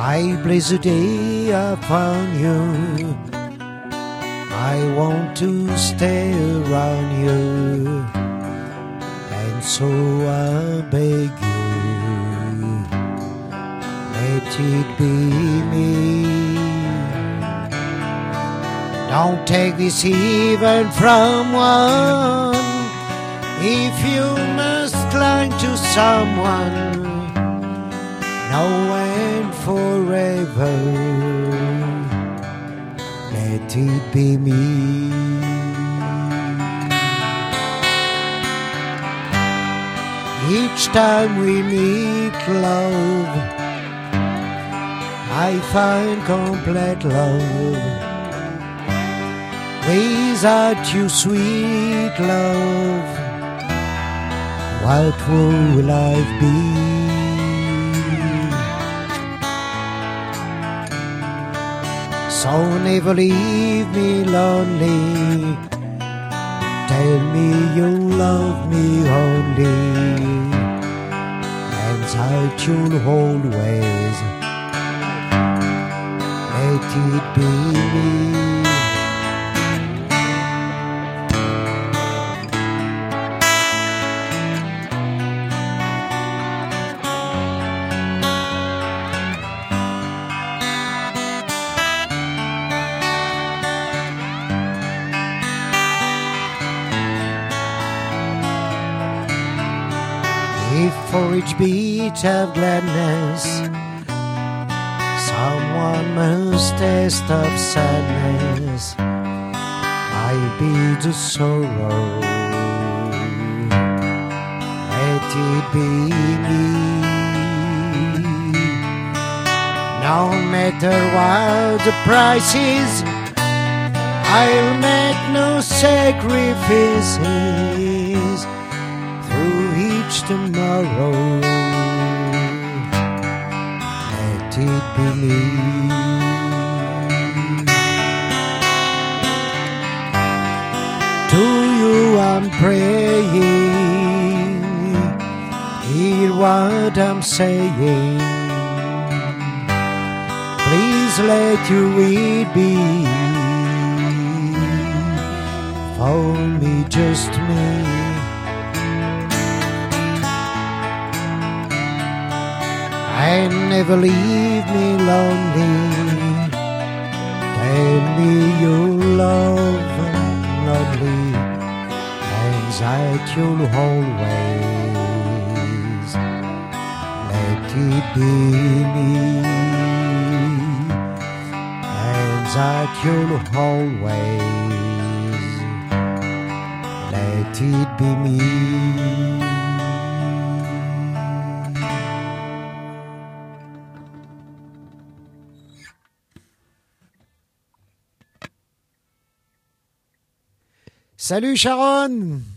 I bless the day upon you. I want to stay around you, and so I beg you, let it be me. Don't take this even from one. If you must cling to someone, now and forever, let it be me. Each time we meet, love, I find complete love. Without you, sweet love, what will life be? So never leave me lonely. Tell me you love me only, and that you'll always let it be me. If for each beat of gladness someone must taste of sadness, I'll be the sorrow, let it be me. No matter what the price is, I'll make no sacrifices through each tomorrow, let it be me. To you I'm praying, hear what I'm saying. Please let your will be for me, just me. And never leave me lonely. Tell me you love lovely, and that you'll always let it be me, and that you'll always let it be me. Salut Sharon!